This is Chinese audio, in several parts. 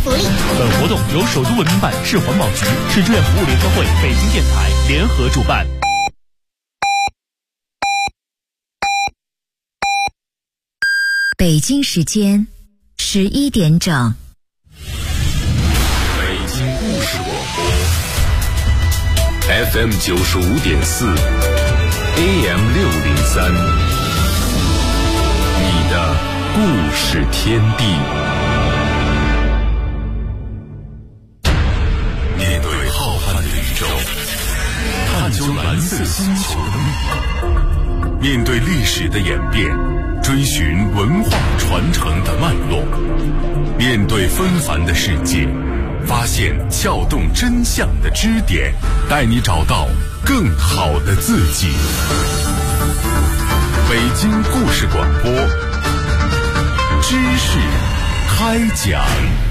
福利。 本活动由首都文明办、市环保局、市志愿服务联合会、北京电台联合主办。 北京时间11点整。 北京故事广播 FM 95.4 AM 603，你的故事天地。面对浩瀚的宇宙，探究蓝色星球的秘密，面对历史的演变，追寻文化传承的脉络，面对纷繁的世界，发现撬动真相的支点，带你找到更好的自己。北京故事广播，知识开讲。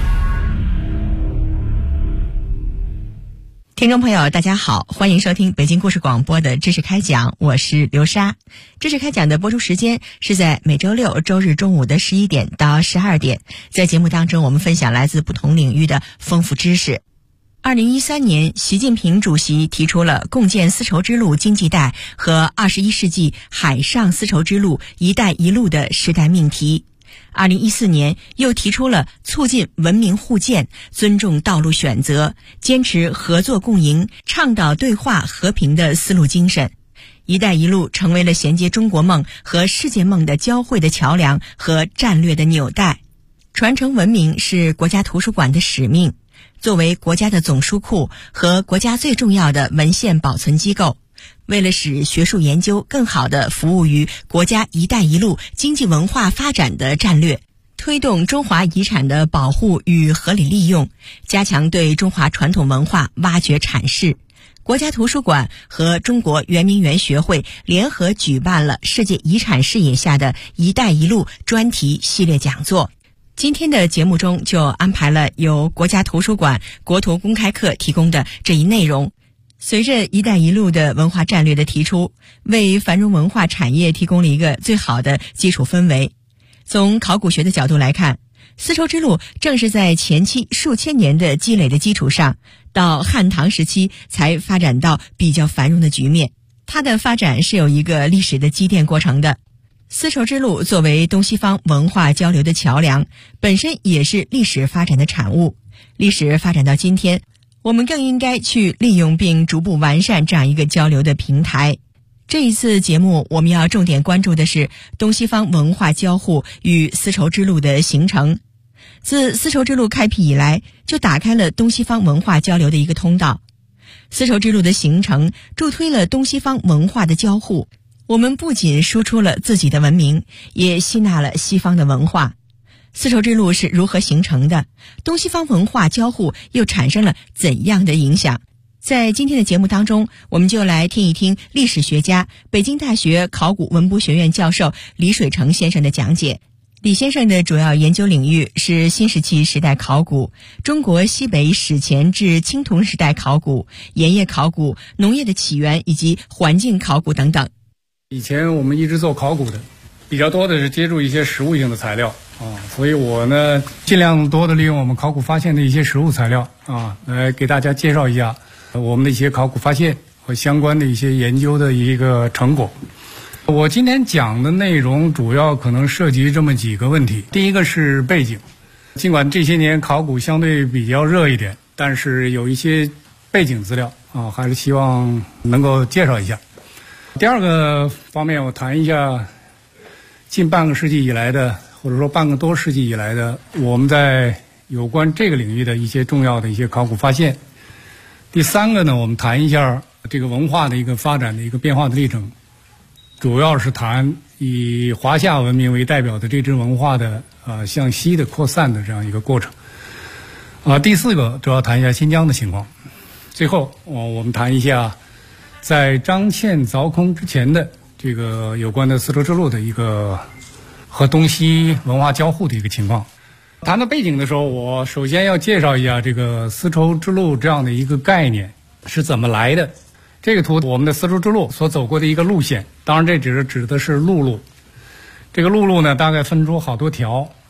听众朋友大家好，欢迎收听北京故事广播的知识开讲，我是刘莎。知识开讲的播出时间是在每周六周日中午的11点到12点，在节目当中我们分享来自不同领域的丰富知识。2013年，习近平主席提出了共建丝绸之路经济带和21世纪海上丝绸之路“一带一路”的时代命题。2014年又提出了促进文明互鉴、尊重道路选择、坚持合作共赢、倡导对话和平的丝路精神。一带一路成为了衔接中国梦和世界梦的交汇的桥梁和战略的纽带。传承文明是国家图书馆的使命。作为国家的总书库和国家最重要的文献保存机构，为了使学术研究更好地服务于国家“一带一路”经济文化发展的战略，推动中华遗产的保护与合理利用，加强对中华传统文化挖掘阐释，国家图书馆和中国圆明园学会联合举办了世界遗产视野下的“一带一路”专题系列讲座。今天的节目中就安排了由国家图书馆国图公开课提供的这一内容。随着“一带一路”的文化战略的提出，为繁荣文化产业提供了一个最好的基础氛围。从考古学的角度来看，丝绸之路正是在前期数千年的积累的基础上，到汉唐时期才发展到比较繁荣的局面。它的发展是有一个历史的积淀过程的。丝绸之路作为东西方文化交流的桥梁，本身也是历史发展的产物。历史发展到今天，我们更应该去利用并逐步完善这样一个交流的平台。这一次节目我们要重点关注的是东西方文化交互与丝绸之路的形成。自丝绸之路开辟以来，就打开了东西方文化交流的一个通道。丝绸之路的形成助推了东西方文化的交互，我们不仅输出了自己的文明，也吸纳了西方的文化。丝绸之路是如何形成的？东西方文化交互又产生了怎样的影响？在今天的节目当中，我们就来听一听历史学家、北京大学考古文博学院教授李水成先生的讲解。李先生的主要研究领域是新石器时代考古、中国西北史前至青铜时代考古、盐业考古、农业的起源以及环境考古等等。 以前我们一直做考古的，比较多的是接触一些实物性的材料所以我呢尽量多的利用我们考古发现的一些实物材料来给大家介绍一下我们的一些考古发现和相关的一些研究的一个成果。我今天讲的内容主要可能涉及这么几个问题。第一个是背景，尽管这些年考古相对比较热一点，但是有一些背景资料还是希望能够介绍一下。第二个方面，我谈一下近半个世纪以来的，或者说半个多世纪以来的我们在有关这个领域的一些重要的一些考古发现。第三个呢，我们谈一下这个文化的一个发展的一个变化的历程，主要是谈以华夏文明为代表的这支文化的向西的扩散的这样一个过程。第四个主要谈一下新疆的情况。最后我们谈一下在张骞凿空之前的这个有关的丝绸之路的一个和东西文化交互的一个情况。谈到背景的时候，我首先要介绍一下这个丝绸之路这样的一个概念是怎么来的。这个图我们的丝绸之路所走过的一个路线，当然这指的是陆路。这个陆路呢大概分出好多条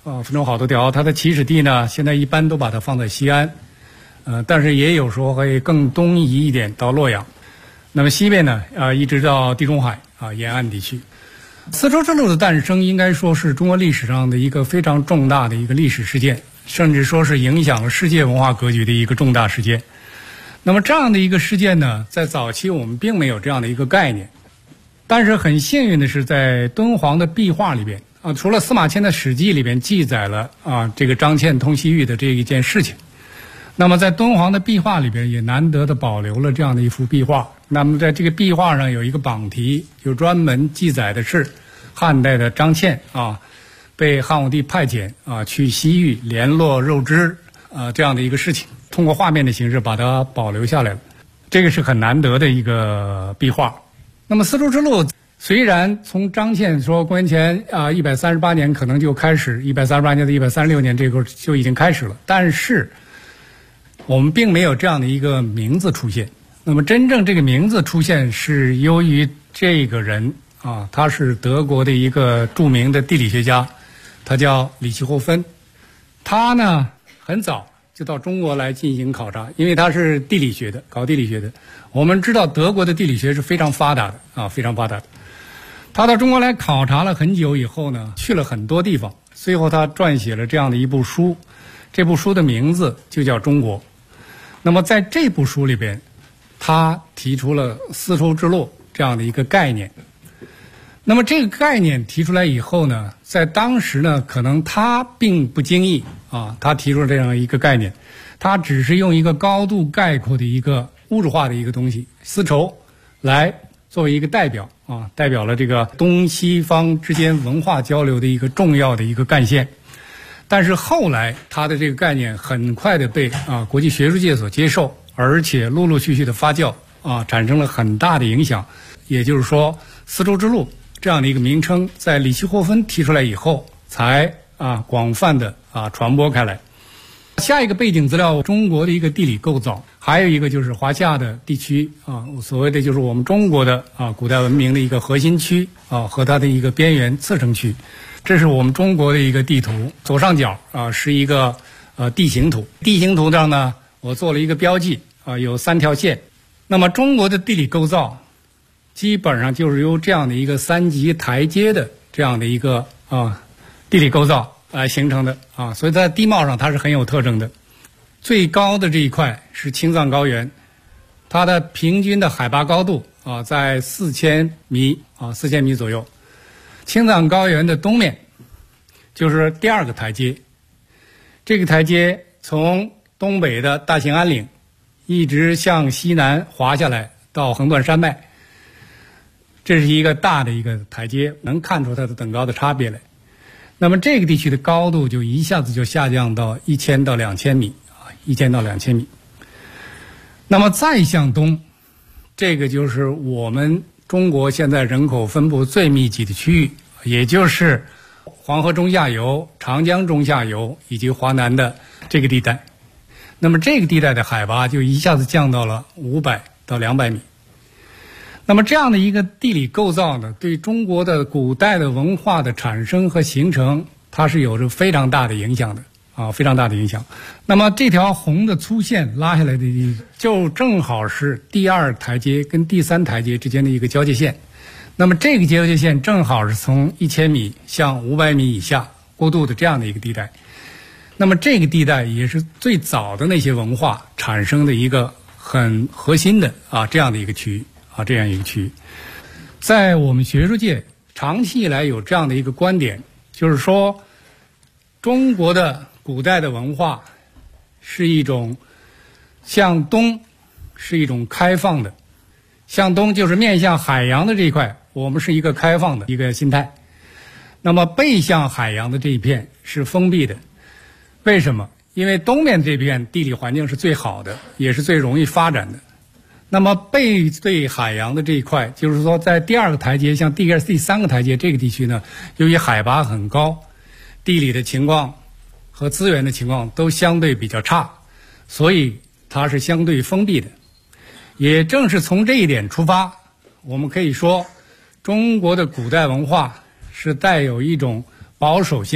分成好多条。它的起始地呢，现在一般都把它放在西安，但是也有时候会更东移一点到洛阳。那么西边呢，一直到地中海沿岸地区。丝绸之路的诞生，应该说是中国历史上的一个非常重大的一个历史事件，甚至说是影响了世界文化格局的一个重大事件。那么这样的一个事件呢，在早期我们并没有这样的一个概念，但是很幸运的是，在敦煌的壁画里边除了司马迁的《史记》里边记载了这个张骞通西域的这一件事情，那么在敦煌的壁画里边也难得的保留了这样的一幅壁画。那么在这个壁画上有一个榜题，就专门记载的是汉代的张骞被汉武帝派遣去西域联络肉支这样的一个事情，通过画面的形式把它保留下来了，这个是很难得的一个壁画。那么丝绸之路虽然从张骞说公元前138年可能就开始，138年到136年这个就已经开始了，但是我们并没有这样的一个名字出现。那么真正这个名字出现是由于这个人他是德国的一个著名的地理学家，他叫李奇霍芬。他呢很早就到中国来进行考察，因为他是地理学的，搞地理学的。我们知道德国的地理学是非常发达的非常发达的。他到中国来考察了很久以后呢，去了很多地方，最后他撰写了这样的一部书，这部书的名字就叫《中国》。那么在这部书里边，他提出了丝绸之路这样的一个概念。那么这个概念提出来以后呢，在当时呢，可能他并不经意他提出了这样一个概念，他只是用一个高度概括的一个物质化的一个东西，丝绸，来作为一个代表代表了这个东西方之间文化交流的一个重要的一个干线。但是后来他的这个概念很快的被国际学术界所接受，而且陆陆续续的发酵产生了很大的影响。也就是说，丝绸之路这样的一个名称在李奇霍芬提出来以后，才广泛的传播开来。下一个背景资料，中国的一个地理构造，还有一个就是华夏的地区所谓的就是我们中国的古代文明的一个核心区和它的一个边缘次生区。这是我们中国的一个地图，左上角是一个地形图。地形图上呢，我做了一个标记有3条线。那么中国的地理构造基本上就是由这样的一个3级台阶的这样的一个地理构造来形成的所以在地貌上它是很有特征的。最高的这一块是青藏高原，它的平均的海拔高度在4000米4000米左右。青藏高原的东面就是第2个台阶，这个台阶从东北的大兴安岭一直向西南滑下来到横断山脉，这是一个大的一个台阶，能看出它的等高的差别来。那么这个地区的高度就一下子就下降到1000到2000米1000到2000米。那么再向东，这个就是我们中国现在人口分布最密集的区域，也就是黄河中下游、长江中下游以及华南的这个地带。那么这个地带的海拔就一下子降到了500到200米。那么这样的一个地理构造呢，对中国的古代的文化的产生和形成，它是有着非常大的影响的非常大的影响。那么这条红的粗线拉下来的就正好是第2台阶跟第3台阶之间的一个交界线。那么这个交界线正好是从1000米向500米以下过渡的这样的一个地带。那么这个地带也是最早的那些文化产生的一个很核心的这样的一个区域这样一个区域。在我们学术界长期以来有这样的一个观点，就是说中国的古代的文化是一种向东，是一种开放的。向东就是面向海洋的这一块，我们是一个开放的一个心态。那么背向海洋的这一片是封闭的。为什么？因为东面这片地理环境是最好的，也是最容易发展的。那么背对海洋的这一块，就是说在第2个台阶向第3个台阶这个地区呢，由于海拔很高，地理的情况和资源的情况都相对比较差，所以它是相对封闭的。也正是从这一点出发，我们可以说中国的古代文化是带有一种保守性的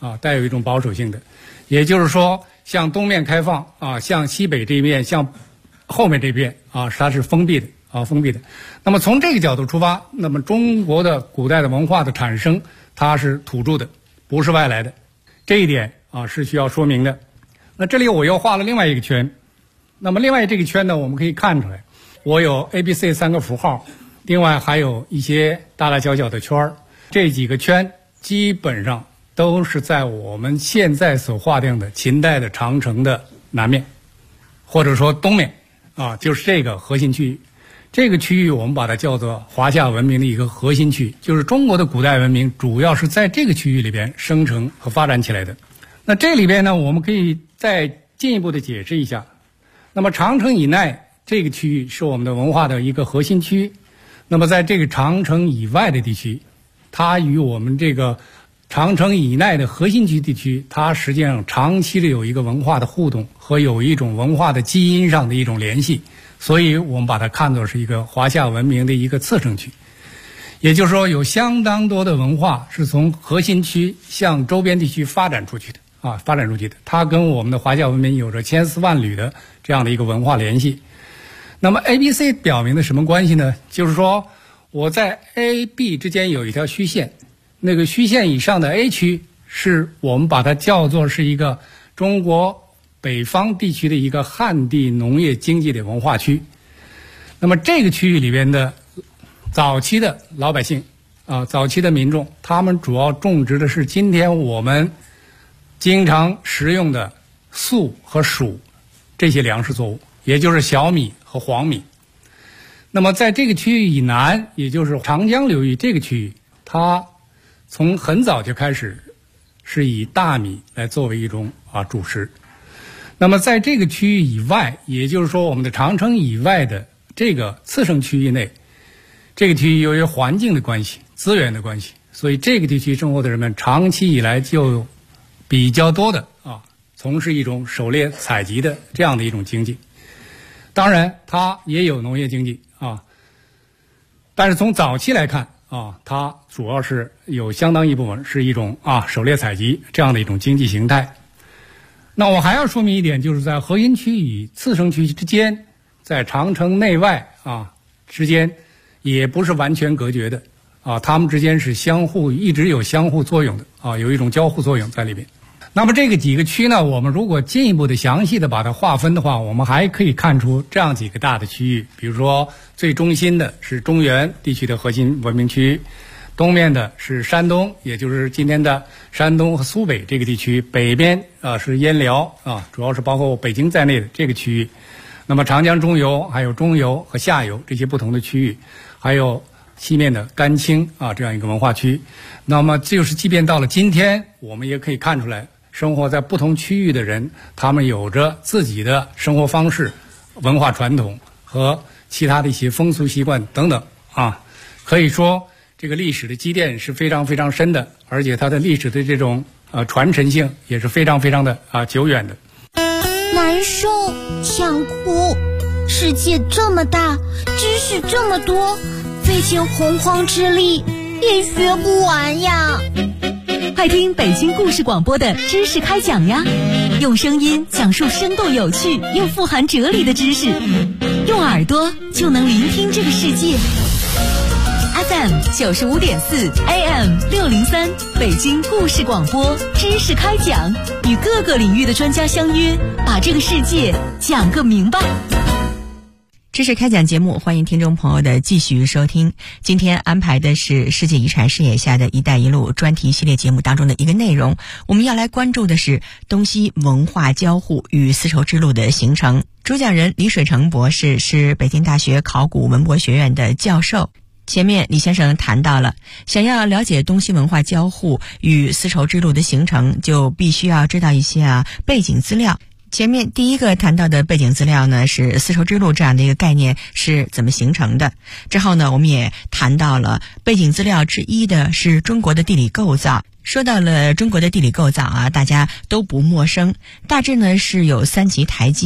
带有一种保守性的，也就是说向东面开放向西北这一面，向后面这边它是封闭的封闭的。那么从这个角度出发，那么中国的古代的文化的产生，它是土著的，不是外来的，这一点是需要说明的。那这里我又画了另外一个圈，那么另外这个圈呢，我们可以看出来，我有 A、B、C 3个符号，另外还有一些大大小小的圈儿，这几个圈基本上都是在我们现在所划定的秦代的长城的南面，或者说东面就是这个核心区域。这个区域我们把它叫做华夏文明的一个核心区域，就是中国的古代文明主要是在这个区域里边生成和发展起来的。那这里边呢，我们可以再进一步的解释一下。那么长城以内这个区域是我们的文化的一个核心区域，那么在这个长城以外的地区，它与我们这个长城以内的核心区地区，它实际上长期的有一个文化的互动和有一种文化的基因上的一种联系，所以我们把它看作是一个华夏文明的一个次生区。也就是说，有相当多的文化是从核心区向周边地区发展出去的它跟我们的华夏文明有着千丝万缕的这样的一个文化联系。那么 A、B、C 表明的什么关系呢？就是说我在 A、B 之间有一条虚线，那个虚线以上的 A 区是我们把它叫做是一个中国北方地区的一个旱地农业经济的文化区。那么这个区域里边的早期的老百姓早期的民众，他们主要种植的是今天我们经常食用的粟和黍这些粮食作物，也就是小米和黄米。那么在这个区域以南，也就是长江流域这个区域，它从很早就开始是以大米来作为一种主食。那么在这个区域以外，也就是说我们的长城以外的这个次生区域内，这个区域由于环境的关系、资源的关系，所以这个地区生活的人们长期以来就比较多的从事一种狩猎采集的这样的一种经济。当然它也有农业经济但是从早期来看它主要是有相当一部分是一种狩猎采集这样的一种经济形态。那我还要说明一点，就是在核心区与次生区之间，在长城内外之间也不是完全隔绝的它们之间是一直有相互作用的有一种交互作用在里边。那么这个几个区呢，我们如果进一步的详细的把它划分的话，我们还可以看出这样几个大的区域。比如说最中心的是中原地区的核心文明区，东面的是山东，也就是今天的山东和苏北这个地区，北边是燕辽主要是包括北京在内的这个区域。那么长江中游还有中游和下游这些不同的区域，还有西面的甘青这样一个文化区。那么就是即便到了今天，我们也可以看出来，生活在不同区域的人，他们有着自己的生活方式、文化传统和其他的一些风俗习惯等等可以说这个历史的积淀是非常非常深的，而且它的历史的这种传承性也是非常非常的久远的。 难受，想哭，世界这么大，知识这么多，费尽洪荒之力也学不完呀。 快听北京故事广播的知识开讲呀，用声音讲述生动有趣又富含哲理的知识，用耳朵就能聆听这个世界。FM 95.4 AM 603，北京故事广播知识开讲，与各个领域的专家相约，把这个世界讲个明白。 知识开讲节目，欢迎听众朋友的继续收听。今天安排的是世界遗产视野下的一带一路专题系列节目当中的一个内容，我们要来关注的是东西文化交互与丝绸之路的形成。主讲人李水成博士是北京大学考古文博学院的教授。前面李先生谈到了，想要了解东西文化交互与丝绸之路的形成，就必须要知道一些背景资料。前面第一个谈到的背景资料呢，是丝绸之路这样的一个概念是怎么形成的。之后呢，我们也谈到了背景资料之一的是中国的地理构造。说到了中国的地理构造大家都不陌生，大致呢是有3级台阶。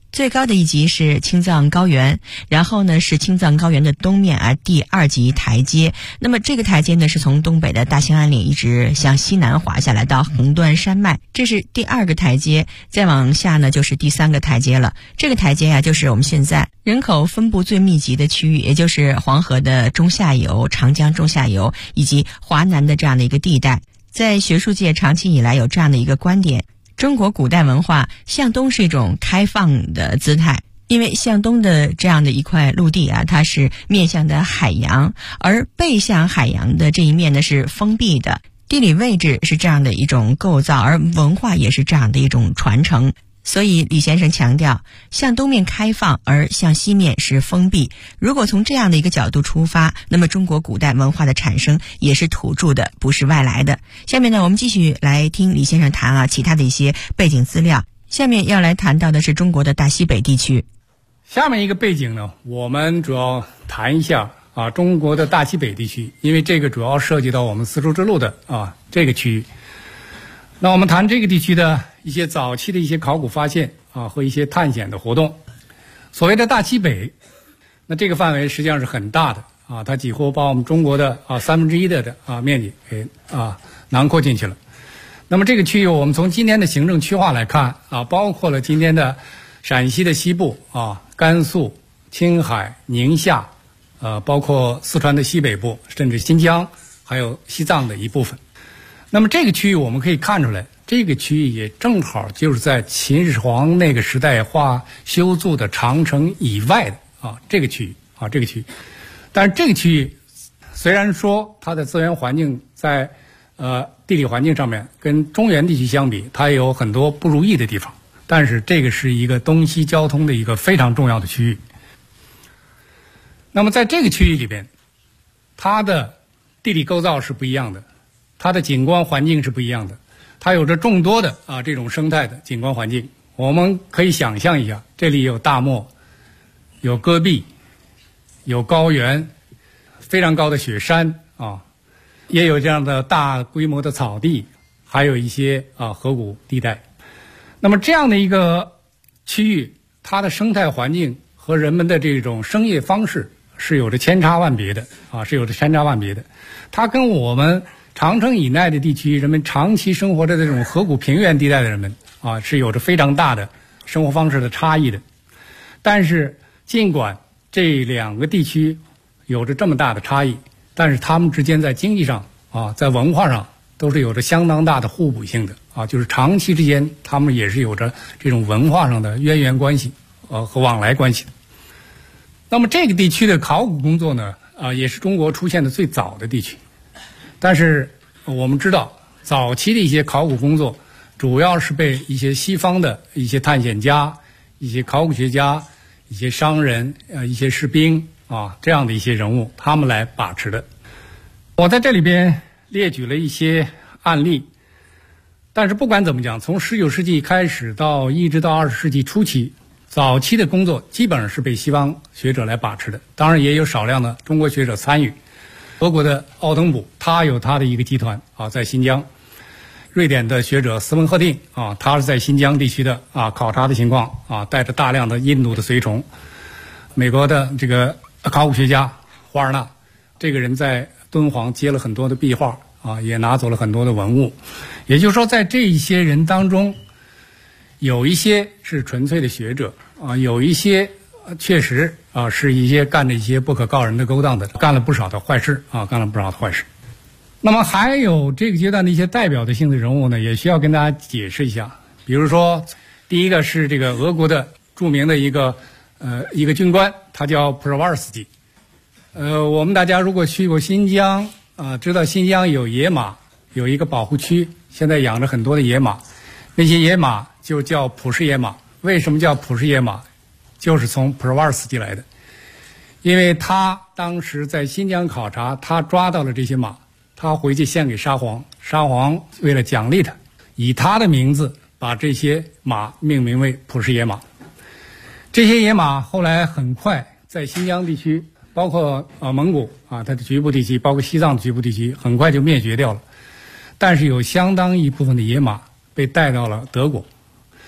最高的一级是青藏高原，然后呢是青藏高原的东面第2级台阶。那么这个台阶呢是从东北的大兴安岭一直向西南滑下来到横断山脉，这是第2个台阶。再往下呢就是第3个台阶了。这个台阶就是我们现在人口分布最密集的区域，也就是黄河的中下游、长江中下游以及华南的这样的一个地带。在学术界长期以来有这样的一个观点，中国古代文化向东是一种开放的姿态，因为向东的这样的一块陆地它是面向的海洋，而背向海洋的这一面呢是封闭的。地理位置是这样的一种构造，而文化也是这样的一种传承。所以李先生强调，向东面开放，而向西面是封闭。如果从这样的一个角度出发，那么中国古代文化的产生也是土著的，不是外来的。下面呢，我们继续来听李先生谈其他的一些背景资料。下面要来谈到的是中国的大西北地区。 下面一个背景呢，我们主要谈一下中国的大西北地区，因为这个主要涉及到我们丝绸之路的这个区域。那我们谈这个地区的一些早期的一些考古发现和一些探险的活动。所谓的大西北，那这个范围实际上是很大的它几乎把我们中国的1/3的面积给囊括进去了。那么这个区域我们从今天的行政区划来看包括了今天的陕西的西部甘肃、青海、宁夏包括四川的西北部，甚至新疆还有西藏的一部分。那么这个区域我们可以看出来，这个区域也正好就是在秦始皇那个时代修筑的长城以外的这个区域这个区域。但是这个区域虽然说它的资源环境在地理环境上面跟中原地区相比，它也有很多不如意的地方，但是这个是一个东西交通的一个非常重要的区域。那么在这个区域里边，它的地理构造是不一样的，它的景观环境是不一样的，它有着众多的这种生态的景观环境。我们可以想象一下，这里有大漠，有戈壁，有高原，非常高的雪山也有这样的大规模的草地，还有一些河谷地带。那么这样的一个区域，它的生态环境和人们的这种生业方式是有着千差万别的它跟我们长城以内的地区人们长期生活的这种河谷平原地带的人们是有着非常大的生活方式的差异的。但是尽管这两个地区有着这么大的差异，但是他们之间在经济上在文化上都是有着相当大的互补性的就是长期之间他们也是有着这种文化上的渊源关系和往来关系。那么这个地区的考古工作呢也是中国出现的最早的地区。但是我们知道早期的一些考古工作主要是被一些西方的一些探险家、一些考古学家、一些商人一些士兵这样的一些人物他们来把持的。我在这里边列举了一些案例，但是不管怎么讲，从19世纪开始一直到20世纪初期，早期的工作基本上是被西方学者来把持的，当然也有少量的中国学者参与。德国的奥登堡他有他的一个集团在新疆，瑞典的学者斯文赫定他是在新疆地区的考察的情况带着大量的印度的随从。美国的这个考古学家华尔纳，这个人在敦煌接了很多的壁画也拿走了很多的文物。也就是说在这一些人当中，有一些是纯粹的学者有一些确实是一些干着一些不可告人的勾当的，干了不少的坏事。那么还有这个阶段的一些代表性的人物呢，也需要跟大家解释一下。比如说第一个是这个俄国的著名的一个军官，他叫普什瓦尔斯基。我们大家如果去过新疆知道新疆有野马，有一个保护区，现在养着很多的野马，那些野马就叫普什野马。为什么叫普什野马？就是从普什瓦尔斯基来的。因为他当时在新疆考察，他抓到了这些马，他回去献给沙皇，沙皇为了奖励他，以他的名字把这些马命名为普什野马。这些野马后来很快在新疆地区，包括蒙古它的局部地区，包括西藏的局部地区，很快就灭绝掉了。但是有相当一部分的野马被带到了德国，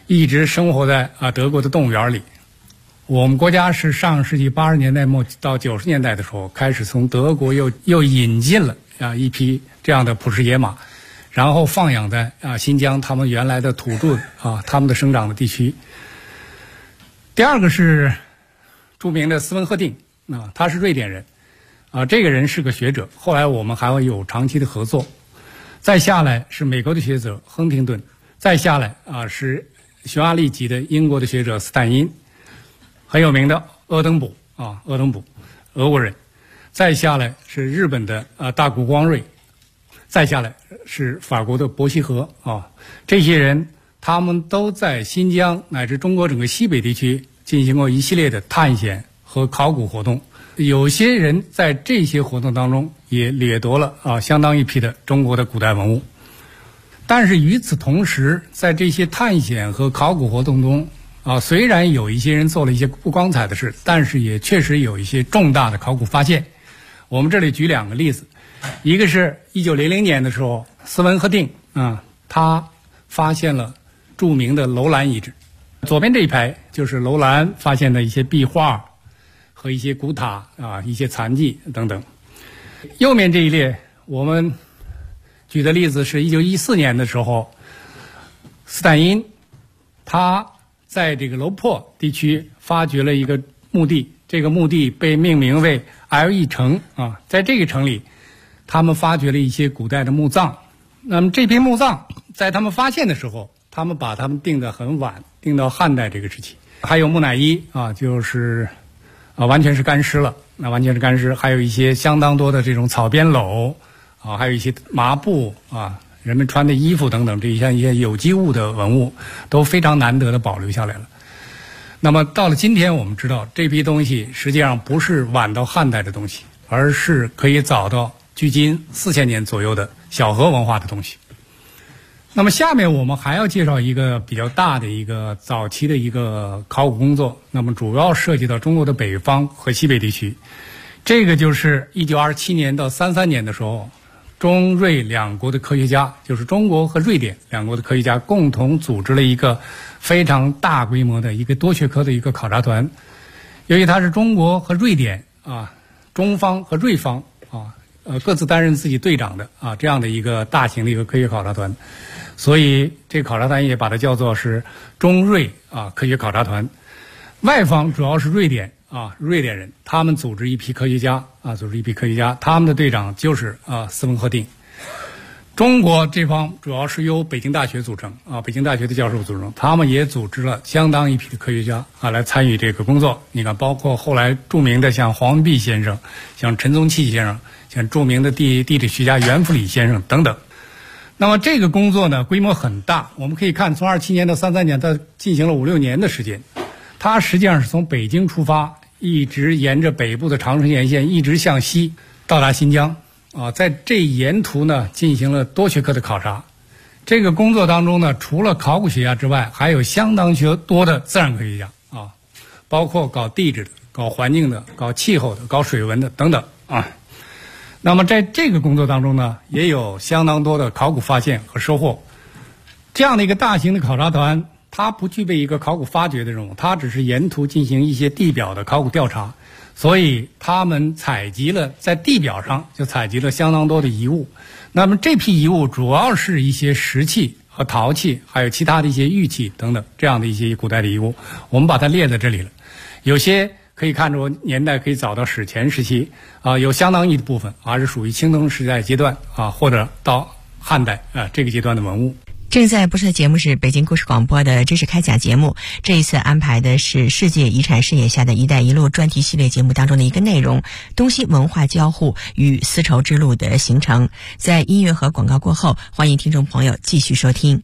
一直生活在德国的动物园里。我们国家是上世纪80年代末到90年代的时候，开始从德国又引进了一批这样的普氏野马，然后放养在新疆他们原来的土著他们的生长的地区。第二个是著名的斯文赫定他是瑞典人这个人是个学者，后来我们还会有长期的合作。再下来是美国的学者亨廷顿，再下来是匈牙利籍的英国的学者斯坦因，很有名的鄂登卜俄国人，再下来是日本的大谷光瑞，再下来是法国的伯希和这些人他们都在新疆乃至中国整个西北地区进行过一系列的探险和考古活动。有些人在这些活动当中也掠夺了相当一批的中国的古代文物。但是与此同时，在这些探险和考古活动中虽然有一些人做了一些不光彩的事，但是也确实有一些重大的考古发现。我们这里举2个例子，一个是1900年的时候，斯文赫定他发现了著名的楼兰遗址。左边这一排就是楼兰发现的一些壁画和一些古塔一些残迹等等。右面这一列我们举的例子是1914年的时候，斯坦因他在这个楼破地区发掘了一个墓地，这个墓地被命名为 L.E 城在这个城里他们发掘了一些古代的墓葬。那么这批墓葬在他们发现的时候，他们把它们定得很晚，定到汉代这个时期。还有木乃伊就是完全是干尸了，完全是干尸，还有一些相当多的这种草编篓还有一些麻布人们穿的衣服等等，这像一些有机物的文物都非常难得的保留下来了。那么到了今天，我们知道这批东西实际上不是晚到汉代的东西，而是可以早到距今4000年左右的小河文化的东西。那么下面我们还要介绍一个比较大的一个早期的一个考古工作，那么主要涉及到中国的北方和西北地区。这个就是1927年到33年的时候，中瑞两国的科学家，就是中国和瑞典两国的科学家共同组织了一个非常大规模的一个多学科的一个考察团。由于它是中国和瑞典中方和瑞方各自担任自己队长的这样的一个大型的一个科学考察团，所以这个考察团也把它叫做是中瑞科学考察团。外方主要是瑞典人，他们组织一批科学家他们的队长就是斯文赫定。中国这方主要是由北京大学组成北京大学的教授组成，他们也组织了相当一批的科学家来参与这个工作。你看，包括后来著名的像黄文弼先生，像陈宗器先生，像著名的地理学家袁复礼先生等等。那么这个工作呢，规模很大。我们可以看，从27年到33年，它进行了5-6年的时间。它实际上是从北京出发，一直沿着北部的长城沿线一直向西到达新疆在这沿途呢进行了多学科的考察。这个工作当中呢，除了考古学家之外，还有相当多的自然科学家包括搞地质的、搞环境的、搞气候的、搞水文的等等那么在这个工作当中呢，也有相当多的考古发现和收获。这样的一个大型的考察团，它不具备一个考古发掘的任务，它只是沿途进行一些地表的考古调查，所以他们在地表上就采集了相当多的遗物。那么这批遗物主要是一些石器和陶器，还有其他的一些玉器等等这样的一些古代的遗物，我们把它列在这里了。有些可以看出年代可以早到史前时期有相当一部分还是属于青铜时代阶段或者到汉代这个阶段的文物。 正在播出的节目是北京故事广播的知识开讲节目，这一次安排的是世界遗产视野下的一带一路专题系列节目当中的一个内容，东西文化交互与丝绸之路的形成。在音乐和广告过后，欢迎听众朋友继续收听。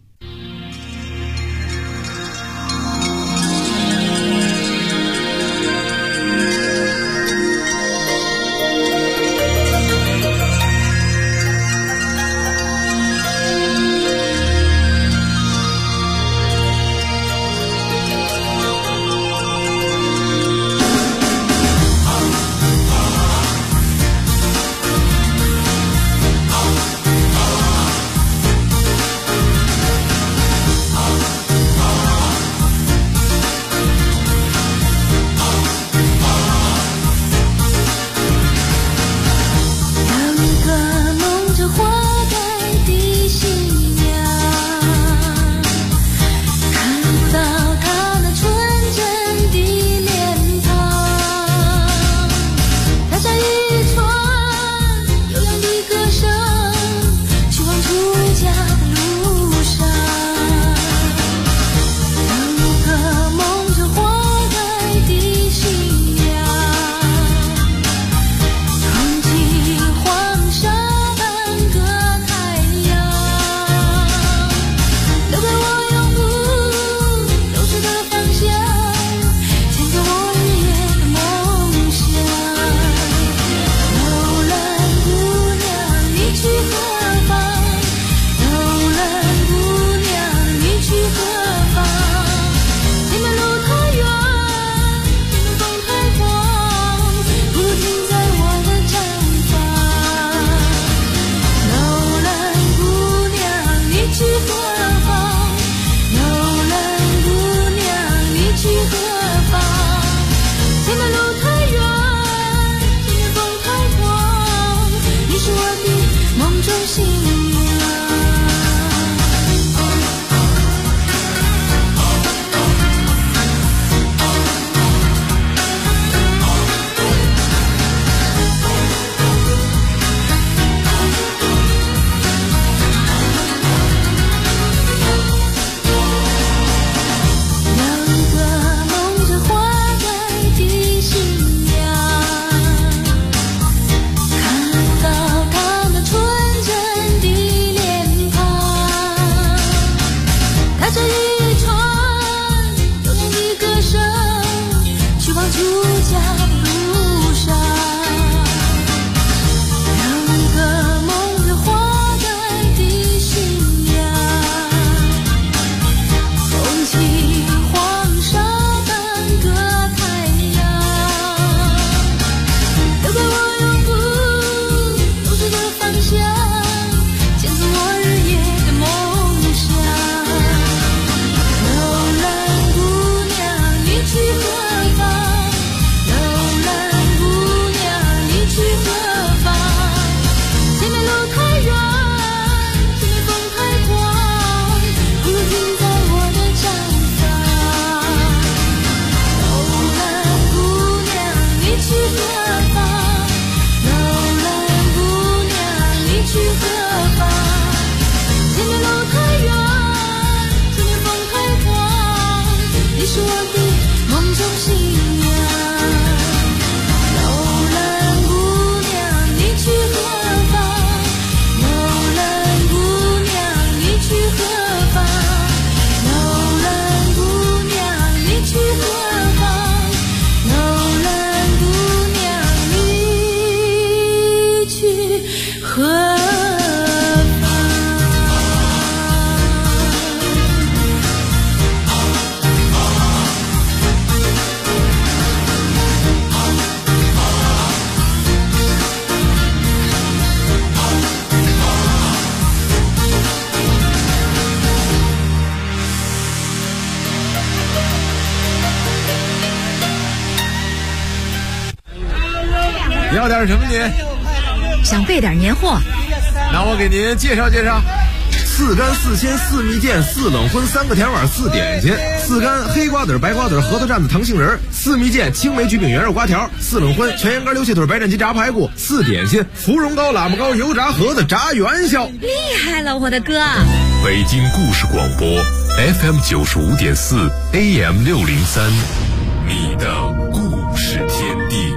要点什么您？ 想备点年货。 那我给您介绍介绍。4干4鲜4蜜饯4冷荤3个甜碗4点心，4干黑瓜子白瓜子核桃蘸子糖杏仁，4蜜饯青梅橘饼圆肉瓜条，4冷荤全羊肝溜蟹腿白斩鸡炸排骨，4点心芙蓉糕喇嘛糕油炸盒子炸元宵。 厉害了，我的哥！ 北京故事广播 FM 95.4 AM 603，你的故事天地。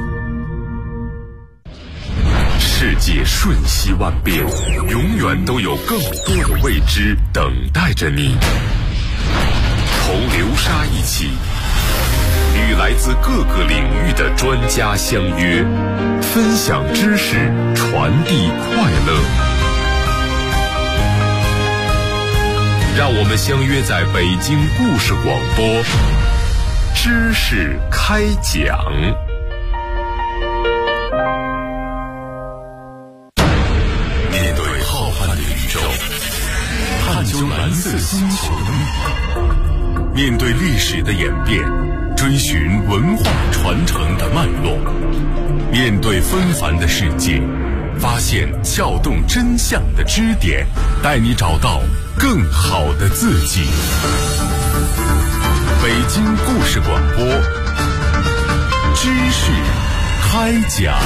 世界瞬息万变，永远都有更多的未知等待着你。同流沙一起，与来自各个领域的专家相约，分享知识，传递快乐。让我们相约在北京故事广播，知识开讲。面对浩瀚的宇宙，探究蓝色星球的秘密，面对历史的演变，追寻文化传承的脉络，面对纷繁的世界，发现撬动真相的支点，带你找到更好的自己。北京故事广播，知识开讲。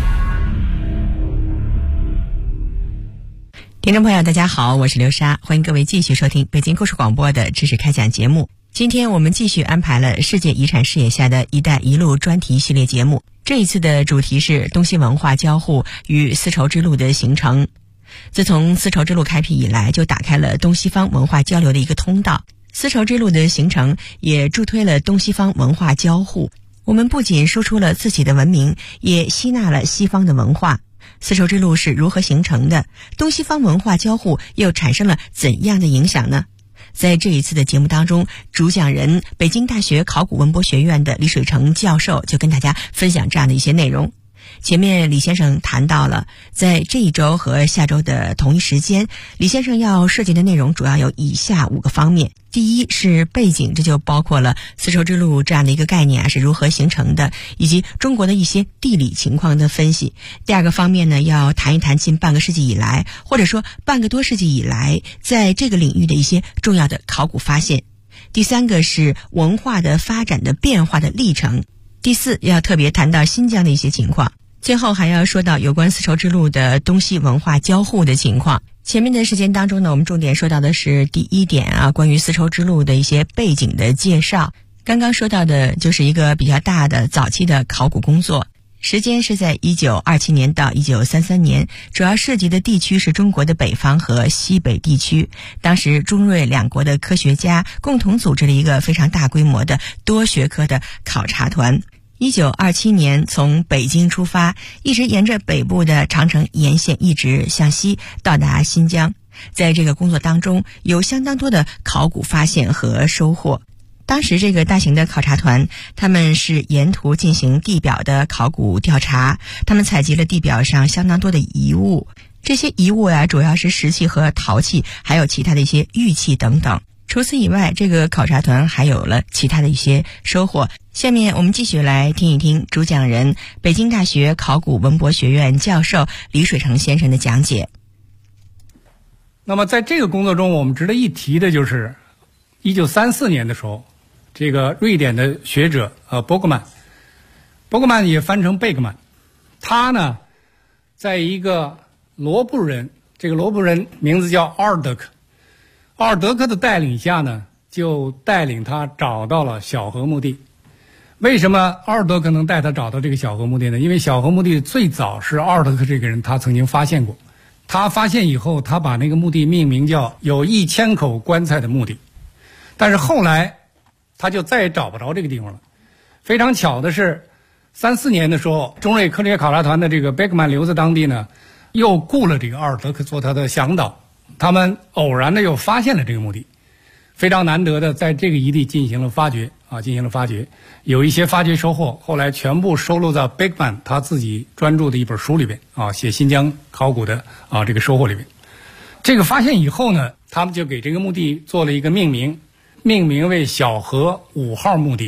听众朋友大家好，我是刘莎，欢迎各位继续收听北京故事广播的知识开讲节目。今天我们继续安排了世界遗产视野下的一带一路专题系列节目，这一次的主题是东西文化交互与丝绸之路的形成。自从丝绸之路开辟以来，就打开了东西方文化交流的一个通道。丝绸之路的形成也助推了东西方文化交互，我们不仅输出了自己的文明，也吸纳了西方的文化。丝绸之路是如何形成的？东西方文化交互又产生了怎样的影响呢？在这一次的节目当中，主讲人北京大学考古文博学院的李水成教授就跟大家分享这样的一些内容。前面李先生谈到了，在这一周和下周的同一时间，李先生要涉及的内容主要有以下5个方面。第一是背景，这就包括了丝绸之路这样的一个概念是如何形成的，以及中国的一些地理情况的分析。第二个方面呢，要谈一谈近半个世纪以来，或者说半个多世纪以来，在这个领域的一些重要的考古发现。第三个是文化的发展的变化的历程。第四，要特别谈到新疆的一些情况。最后还要说到有关丝绸之路的东西文化交互的情况。前面的时间当中呢，我们重点说到的是第一点关于丝绸之路的一些背景的介绍。刚刚说到的就是一个比较大的早期的考古工作，时间是在1927年到1933年，主要涉及的地区是中国的北方和西北地区。当时中瑞两国的科学家共同组织了一个非常大规模的多学科的考察团。1927年从北京出发，一直沿着北部的长城沿线一直向西到达新疆。在这个工作当中，有相当多的考古发现和收获。当时这个大型的考察团，他们是沿途进行地表的考古调查，他们采集了地表上相当多的遗物。这些遗物主要是石器和陶器，还有其他的一些玉器等等。除此以外，这个考察团还有了其他的一些收获。下面我们继续来听一听主讲人北京大学考古文博学院教授李水成先生的讲解。 那么在这个工作中，我们值得一提的就是1934年的时候，这个瑞典的学者伯格曼也翻成贝格曼，他呢在一个罗布人，这个罗布人名字叫奥尔德克的带领下呢，就带领他找到了小河墓地。为什么奥尔德克能带他找到这个小河墓地呢？因为小河墓地最早是奥尔德克这个人他曾经发现过，他发现以后，他把那个墓地命名叫有1000口棺材的墓地。但是后来他就再也找不着这个地方了。非常巧的是34年的时候，中瑞科学考察团的这个贝格曼留在当地呢，又雇了这个奥尔德克做他的向导，他们偶然的又发现了这个墓地，非常难得的在这个遗地进行了发掘，有一些发掘收获，后来全部收录在贝格曼他自己专著的一本书里边写新疆考古的这个收获里边。这个发现以后呢，他们就给这个墓地做了一个命名为小河5号墓地。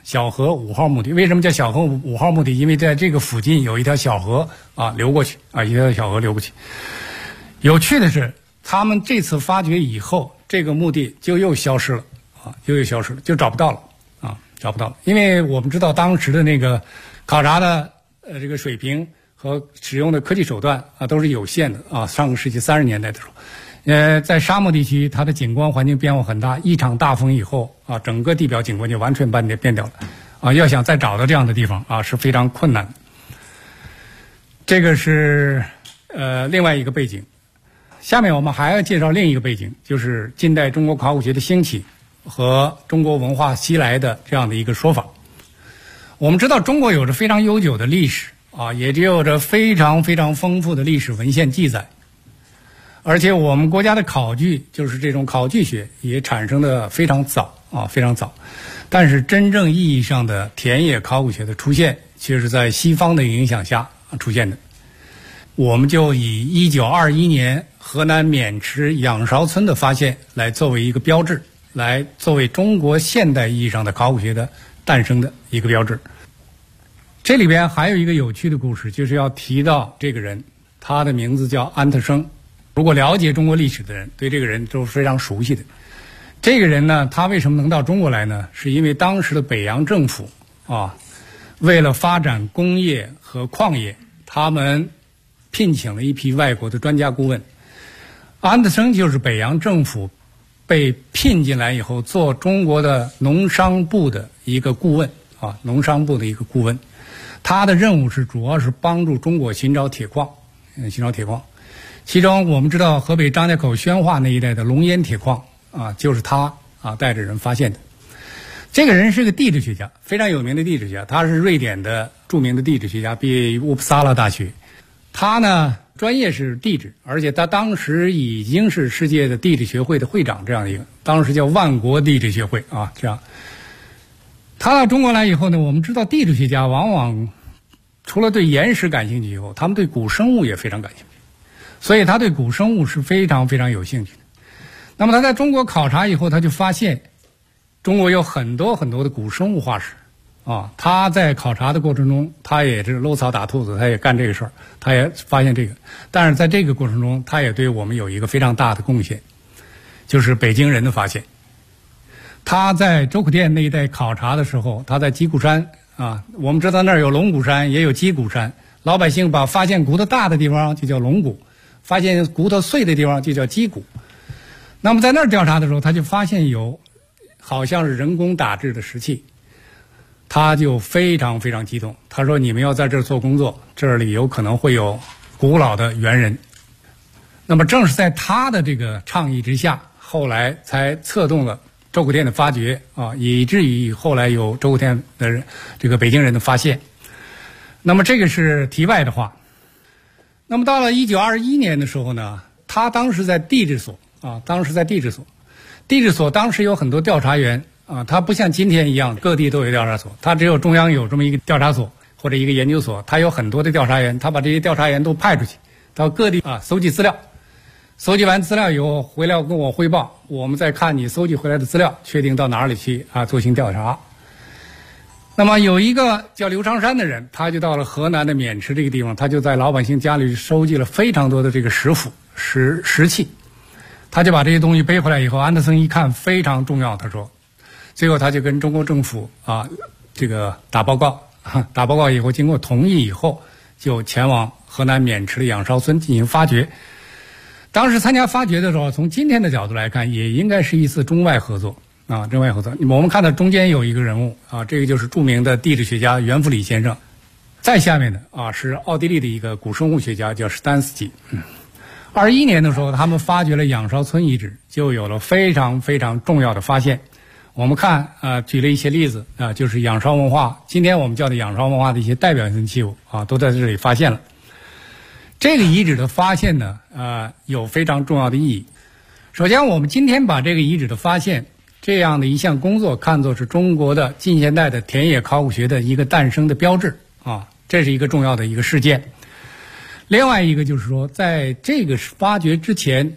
小河5号墓地。为什么叫小河5号墓地？因为在这个附近有一条小河流过去一条小河流过去。有趣的是，他们这次发掘以后，这个墓地就又消失了又消失了，就找不到了找不到了。因为我们知道当时的那个考察的这个水平和使用的科技手段都是有限的上个世纪30年代的时候。在沙漠地区，它的景观环境变化很大，一场大风以后整个地表景观就完全变掉了要想再找到这样的地方是非常困难的。这个是另外一个背景。下面我们还要介绍另一个背景，就是近代中国考古学的兴起和中国文化西来的这样的一个说法。我们知道中国有着非常悠久的历史也有着非常非常丰富的历史文献记载。而且我们国家的考据，就是这种考据学也产生的非常早非常早。但是真正意义上的田野考古学的出现，却是在西方的影响下出现的。我们就以1921年河南渑池仰韶村的发现来作为一个标志，来作为中国现代意义上的考古学的诞生的一个标志。这里边还有一个有趣的故事，就是要提到这个人，他的名字叫安特生。如果了解中国历史的人，对这个人都是非常熟悉的。这个人呢，他为什么能到中国来呢？是因为当时的北洋政府为了发展工业和矿业，他们聘请了一批外国的专家顾问。安德生就是北洋政府被聘进来以后做中国的农商部的一个顾问农商部的一个顾问。他的任务是主要是帮助中国寻找铁矿。其中我们知道河北张家口宣化那一带的龙烟铁矿就是他带着人发现的。这个人是个地质学家，非常有名的地质学家，他是瑞典的著名的地质学家，毕业于乌普萨拉大学。他呢专业是地质，而且他当时已经是世界的地质学会的会长，这样一个，当时叫万国地质学会这样。他到中国来以后呢，我们知道地质学家往往除了对岩石感兴趣以后，他们对古生物也非常感兴趣。所以他对古生物是非常非常有兴趣的。那么他在中国考察以后，他就发现中国有很多很多的古生物化石他在考察的过程中，他也是搂草打兔子，他也干这个事儿，他也发现这个。但是在这个过程中，他也对我们有一个非常大的贡献，就是北京人的发现。他在周口店那一带考察的时候，他在鸡骨山我们知道那儿有龙骨山，也有鸡骨山，老百姓把发现骨头大的地方就叫龙骨，发现骨头碎的地方就叫鸡骨。那么在那儿调查的时候，他就发现有好像是人工打制的石器，他就非常非常激动。他说：“你们要在这儿做工作，这里有可能会有古老的猿人。”那么正是在他的这个倡议之下，后来才策动了周口店的发掘以至于后来有周口店的这个北京人的发现。那么这个是题外的话。那么到了1921年的时候呢，他当时在地质所地质所当时有很多调查员他不像今天一样各地都有调查所，他只有中央有这么一个调查所或者一个研究所，他有很多的调查员，他把这些调查员都派出去到各地搜集资料，搜集完资料以后回来跟我汇报，我们再看你搜集回来的资料，确定到哪里去进行调查。那么有一个叫刘长山的人，他就到了河南的渑池这个地方，他就在老百姓家里收集了非常多的这个石器，他就把这些东西背回来以后，安德森一看非常重要，他说，最后他就跟中国政府这个打报告以后，经过同意以后，就前往河南渑池的仰韶村进行发掘。当时参加发掘的时候，从今天的角度来看，也应该是一次中外合作。中外合作，我们看到中间有一个人物这个就是著名的地质学家袁弗里先生，再下面的是奥地利的一个古生物学家叫史丹斯基。21年的时候，他们发掘了仰韶村遗址，就有了非常非常重要的发现。我们看举了一些例子就是仰韶文化，今天我们叫的仰韶文化的一些代表性器物都在这里发现了。这个遗址的发现呢有非常重要的意义。首先，我们今天把这个遗址的发现这样的一项工作看作是中国的近现代的田野考古学的一个诞生的标志这是一个重要的一个事件。另外一个就是说，在这个发掘之前，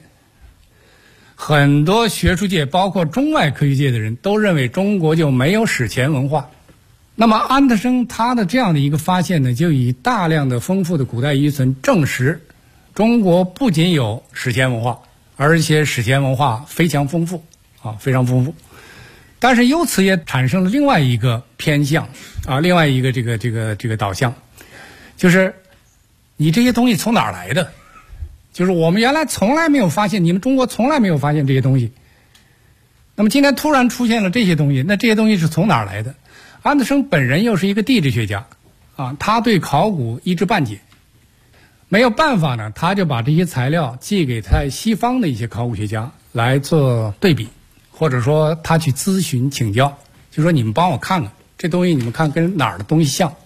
很多学术界包括中外科学界的人都认为中国就没有史前文化那么安德生他的这样的一个发现呢，就以大量的丰富的古代遗存证实，中国不仅有史前文化，而且史前文化非常丰富啊，非常丰富。但是由此也产生了另外一个偏向啊，另外一个这个导向，就是你这些东西从哪儿来的？就是我们原来从来没有发现，你们中国从来没有发现这些东西。那么今天突然出现了这些东西，那这些东西是从哪儿来的？安德生本人又是一个地质学家啊，他对考古一知半解，没有办法呢，他就把这些材料寄给在西方的一些考古学家来做对比，或者说他去咨询请教，就说你们帮我看看这东西，你们看跟哪儿的东西像。